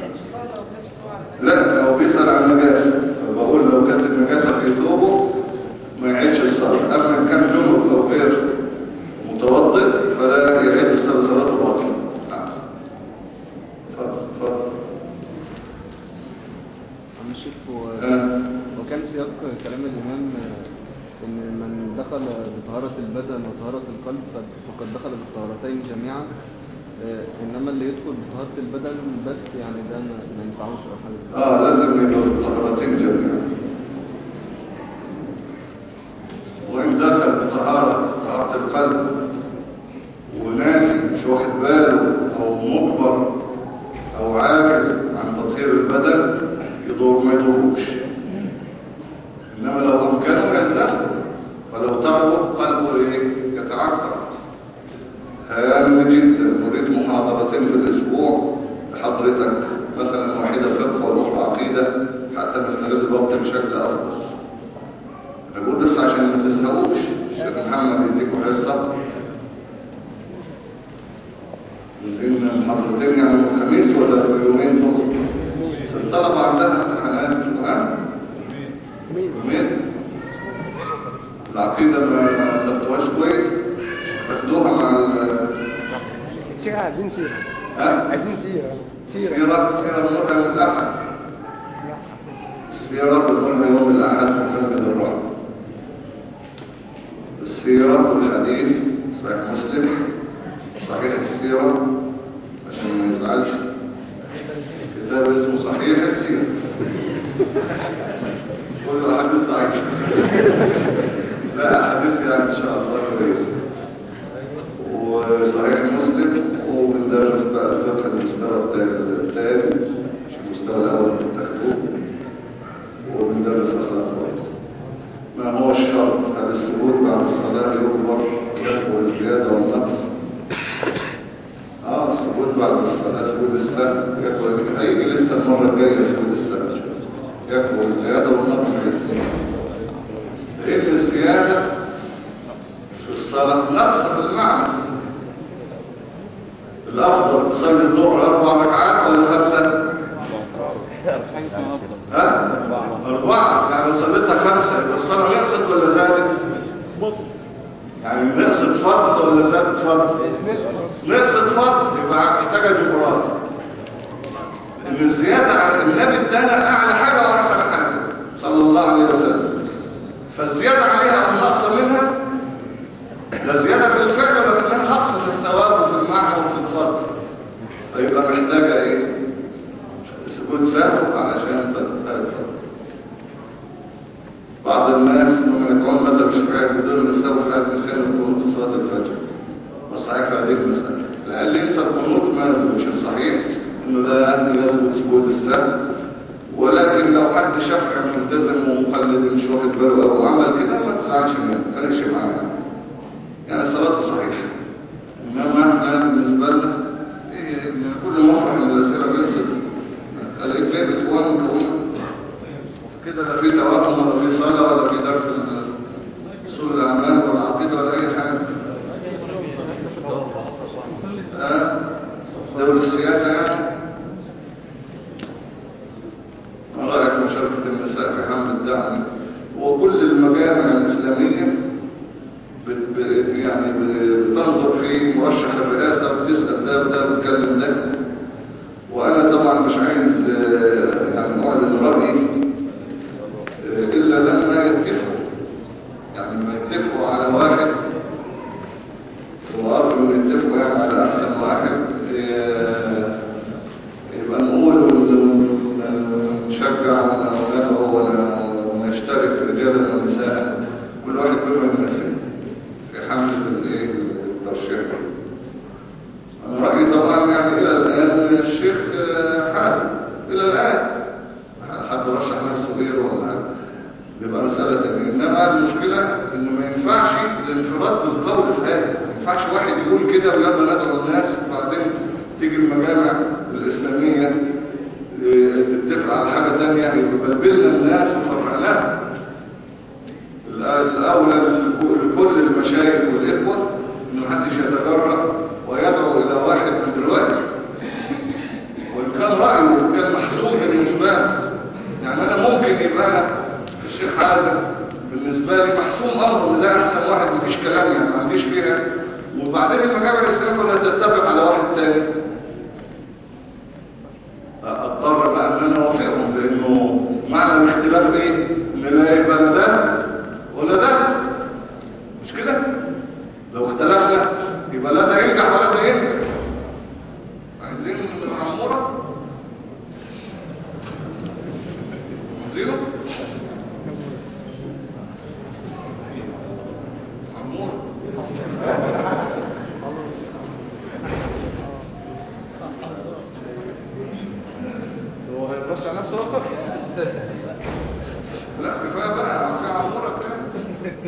لا لو بيسال عن النجاسه بقول لو كانت النجاسة في ثوبه ما يعيدش الصلاة. أما إن كان جنب أو غير متوضئ فلا يعيد الصلاة صلاته باطلة. نعم. اتفضل اتفضل. عم الشيخ هو وكان سياق كلام الإمام إن من دخل بطهارة البدن وطهارة القلب فقد دخل بالطهارتين جميعا، آه، إنما اللي يدخل بطهارة البدن بس يعني ده ما ما ينفعوش أو حاجة. اه لازم يدخل بطهارتين جميعا. وإن دخل بطهارة طهارة القلب وناسي مش واخد باله أو مجبر أو عاجز عن تطهير البدن يضر ما يضروش. إنما لو أمكانه يلزمه، فلو تركه قلبه إيه؟ يتعكر. هام جدا. نريد محاضرتين في الأسبوع لحضرتك، مثلا واحدة فقه والأخرى عقيدة، حتى نستغل الوقت بشكل أفضل. نقول بس عشان ما تزهقوش، الشيخ محمد يديكم حصة نزلنا محاضرتين يعني الخميس ولا في يومين دول؟ الطلبة عندها امتحانات ها؟ يومين. العقيدة ما خدتوهاش كويس، خدتوها مع شيخ عايزين سيرة. ها؟ عايزين سيرة. سيرة سيرة بنقولها يوم الأحد. السيرة بنقولها يوم الأحد في مسجد الرعب. السيرة والحديث صحيح مسلم، صحيح السيرة عشان ما يزعلش، كتاب اسمه صحيح السيرة. كل حديث ضعيف. لا حديث يعني ان شاء الله كويس. وصحيح مسلم، وبندرس بقى فقه المستوى الثاني مش المستوى الاول اللي بتاخدوه، وبندرس اخلاق برضه. ما هو الشرط؟ هل السجود بعد الصلاه يكبر والزياده والنقص؟ اه السجود بعد الصلاه سجود السهو يكبر، هيجي لسه المره الجايه سجود السهو يكبر الزياده والنقص. لان الزياده في الصلاه نقص بالمعنى. الافضل تصلي الظهر اربع ركعات ولا خمسه؟ ها؟ أربعة. يعني لو صليتها خمسة يبقى الصلاة نقصت ولا زادت؟ يعني نقصت فرض ولا زادت فرض؟ نقصت فرض، يبقى محتاجة جبران. إن الزيادة عن النبي ادانا أعلى حاجة وأحسن حاجة صلى الله عليه وسلم، فالزيادة عليها أو نقص منها لا زيادة في الفعل ولكنها نقص في الثواب وفي المعنى وفي الفرض، فيبقى محتاجة إيه؟ سكوت سهو علشان تتفرق. بعض الناس لما يقول ماذا الشافعي بدون نستوي حد نسيان القنوت في صلاه الفجر، والصحيح في هذه المساله لأن ينسى القنوت ما يثبتش. الصحيح انه لا يثبت سكوت السهو، ولكن لو حد شافعي ملتزم ومقلد مش واخد باله او عمل كده ما تزعلش منه، ما تفرقش معاه، يعني صلاته صحيحه. انما احنا بالنسبه لنا إيه، كل مفرح من الاسئله بينصت الإجابة بتوان كونه كده، لا في توهم ولا في صلاة ولا في درس أصول الأعمال ولا عقيدة ولا أي حاجة. ها؟ دولة السياسة يعني. ما رأيك مشاركة النساء في حمل الدعم؟ وكل المجامع الإسلامية بت بت يعني بتنظر في مرشح الرئاسة وبتسأل ده وده وبتكلم ده. وأنا طبعا مش عايز يعني أعلن رأيي إلا لما يتفقوا، يعني لما يتفقوا على واحد وأرجو أن يتفقوا يعني على أحسن واحد يبقى نقول ونشجع وندعو ونشترك رجالا ونساء كل واحد بما يناسبه في حملة الترشيح. أنا رأيي طبعا يعني إلى الآن الشيخ حازم إلى الآن حد رشح نفسه غيره ولا حاجة يبقى مسألة تانية. إنما المشكلة إنه ما ينفعش الانفراد بالقول في هذا، ما ينفعش واحد يقول كده ويلا ندعو الناس وبعدين تيجي المجامع الإسلامية تتفق على حاجة تانية يبلبلنا الناس وفرعناها. الأولى لكل المشايخ والإخوة إنه محدش يتجرأ ويدعو إلى واحد من دلوقتي وإن كان رأيه كان محسوب بالنسبة له. يعني أنا ممكن يبقى أنا الشيخ حازم بالنسبة لي محسوب أمر ده أحسن واحد مفيش كلام يعني ما عنديش فيها، وبعدين المجامع الإسلامية كلها تتفق على واحد تاني أضطر بقى أن أنا أوافقهم، لأنه معنى الاختلاف إيه؟ إن لا يبقى لا ده ولا ده. يخافش على نفسه ولا لا كفايه بقى في عمرك يعني.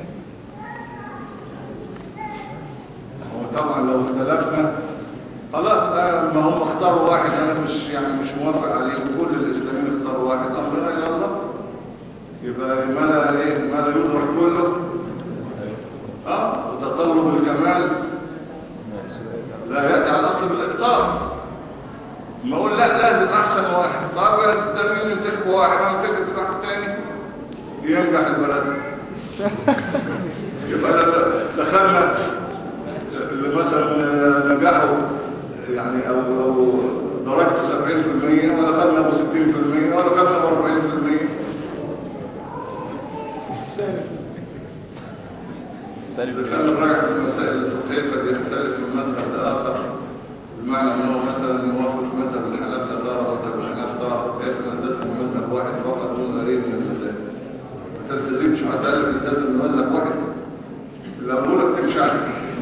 وطبعا لو اختلفنا خلاص ما هم اختاروا واحد انا مش يعني مش موافق عليه وكل الاسلاميين اختاروا واحد امرنا الى الله يبقى ما لا ايه ما لا يدرك كله اه وتطلب الكمال لا ياتي على الاصل بالابطال ما اقول لا لازم احسن واحد طب ده مين ينتخب واحد او ينتخب واحد تاني ينجح البلد يبقى دخلنا اللي مثلا نجحوا يعني او او درجته سبعين في المية ولا خدنا ب ستين في المية ولا خدنا ب أربعين في المية إذا كان الراجح في المسائل الفقهية قد يختلف من مذهب لآخر بمعنى أنه مثلا يوافق مذهب الحنابلة دار ومذهب الحناف دار كيف نلتزم بمذهب واحد فقط دون غيره من المذاهب ما تلتزمش حتى قال لك تلتزم بمذهب واحد لا بقول لك تمشي عليه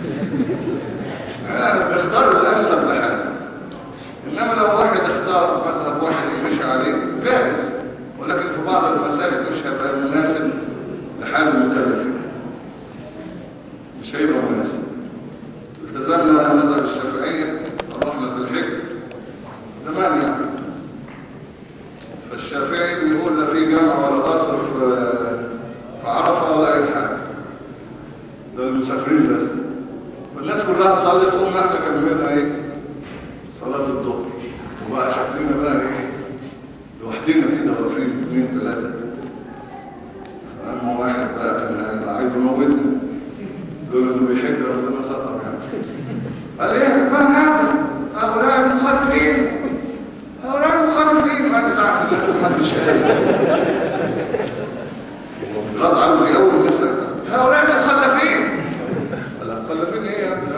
اختار الأنسب لحاله إنما لو واحد اختار مذهب واحد يمشي عليه جاهز ولكن في بعض المسائل مش هيبقى مناسب لحال المكلفين مش هيبقى مناسب التزمنا مذهب الشافعية رحنا في الحج زمان يعني فالشافعي بيقول لا في جامع ولا قصر في عرفة ولا أي حاجة ده المسافرين بس والناس كلها صلت قمنا احنا كملنا ايه صلاة الظهر وبقى شكلنا بقى ايه لوحدنا كده واقفين اثنين ثلاثة اما واحد بقى كان عايز يموتنا دول انه بيحج ربنا سطر يعني قال ايه ما نعمل هؤلاء المخالفين هؤلاء المخالفين بعد ساعة محدش خلاص عاوز يقول لسه هؤلاء المخالفين المخالفين ايه يا ابني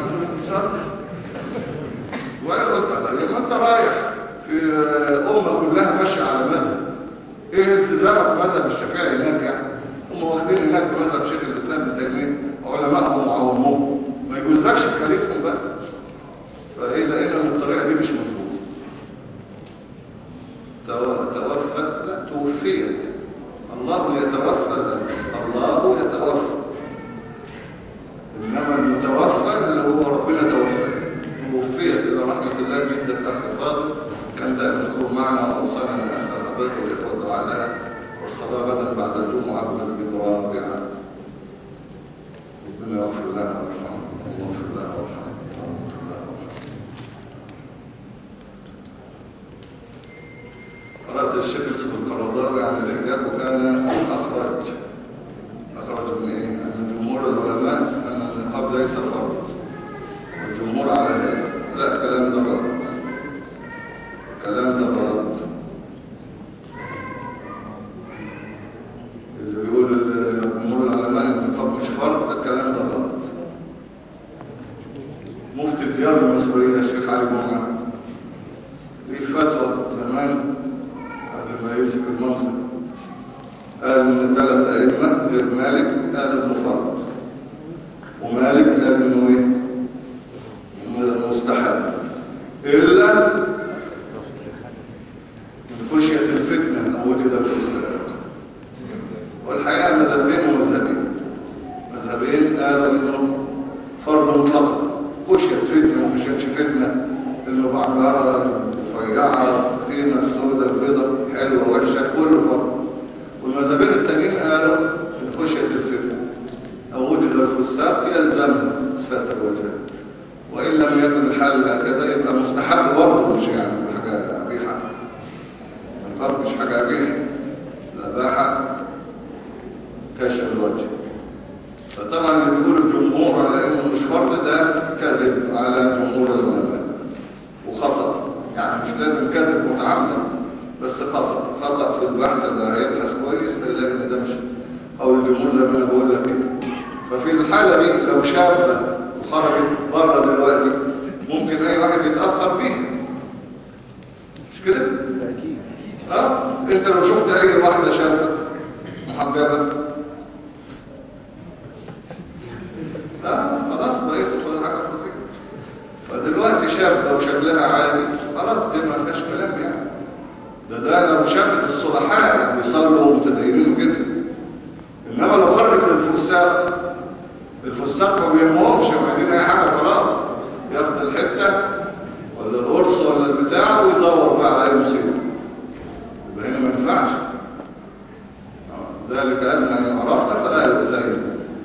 لما انت رايح في امه كلها ماشيه على مذهب ايه التزامك بمذهب الشافعي هناك يعني هم واخدين هناك بمذهب شيخ الاسلام ابن تيميه علمائهم وعوامهم ما يجوزلكش تخالفهم بقى فايه لقينا ان الطريقه دي مش مظبوطه توفت لا توفيت الله يتوفى الله يتوفى انما المتوفى اللي هو ربنا توفى توفيت الى رحمه الله جدا الاحفاد كان دائما يذكر معنا واوصانا ان اسال حضرته والاخوه الدعاء لها والصلاه غدا بعد الجمعه بمسجد رابعه ربنا يغفر لنا ويرحمنا اللهم اغفر لنا وارحمنا قرات الشيخ يوسف القرضاوي عن الحجاب وكان اخرج اخرج من ايه؟ من جمهور العلماء ان النقاب ليس فرض والجمهور على هذا لا كلام ده غلط كلام ده غلط اللي بيقول جمهور العلماء ان النقاب مش فرض الكلام ده غلط مفتي الديار المصريه الشيخ علي جمعه ليه فتوى زمان قبل ما يمسك المنصب قال ان ثلاث ائمه غير مالك قال انه فرض ومالك قال انه ايه مستحب الا من خشيه الفتنه او وجد الفساد والحقيقه مذهبين ومذهبين مذهبين قالوا انه فرض مطلق خشيه فتنه وما خشيتش فتنه انه بعضها رفيعه تخينه السوداء البيضاء حلوه وحشه كله فرض والمذهبين التانيين قالوا من خشيه الفتنه او وجد الفساد يلزم ساتر وجهه وإن لم يكن الحال هكذا يبقى مستحب برضه مش يعني حاجة قبيحة الفرق مش حاجة قبيحة الإباحة كشف الوجه فطبعا اللي بيقول الجمهور على إنه مش فرض ده كذب على جمهور العلماء وخطأ يعني مش لازم كذب متعمد بس خطأ خطأ في البحث اللي هيبحث كويس هيلاقي إن ده مش قول الجمهور زي ما أنا بقول لك كده ففي الحالة دي لو شاب خرجت بره دلوقتي ممكن اي واحد يتاثر فيها مش كده اكيد اه انت لو شفت اي واحده شابه محجبه اه خلاص بقيت تدخل حاجه بسيطه فدلوقتي شاب لو شكلها عادي خلاص دي ما فيهاش كلام يعني ده ده لو شافت الصلحاء بيصلوا متدينين وكده. انما لو خرجت للفساق، الفساق ما بيهمهمش، عايزين اي حاجه خلاص، ياخد الحته ولا القرص ولا البتاع ويدور بقى على اي مصيبه. يبقى هنا ما ينفعش. ذلك ادنى ان عرفنا فلا يؤذين.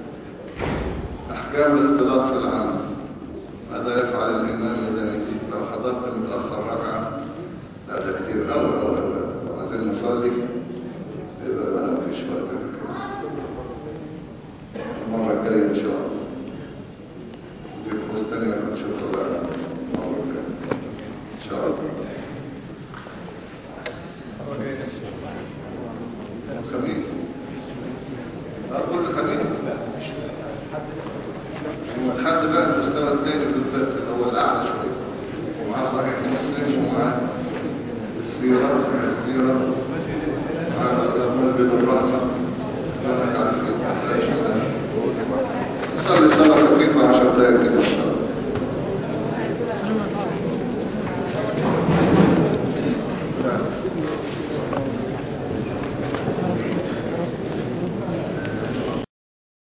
احكام الاختلاط في العمل. ماذا يفعل الامام اذا نسي؟ لو حضرت متاخر ركعه هذا كتير قوي قوي قوي، لو عايزين نصلي يبقى بقى مفيش وقت كده. المره الجايه ان شاء الله دي كورس تاني هنشوفها بقى المره الجايه ان شاء الله. الخميس كل خميس يوم الحد بقى المستوى الثاني بالفقه اللي هو الاعلى شويه، ومعاه صحيح مسلم ومعاه السيره صحيح السيره ومعاه مسجد الرحمه. نصلي صلاه خفيفه عشر دقائق كده ان شاء الله.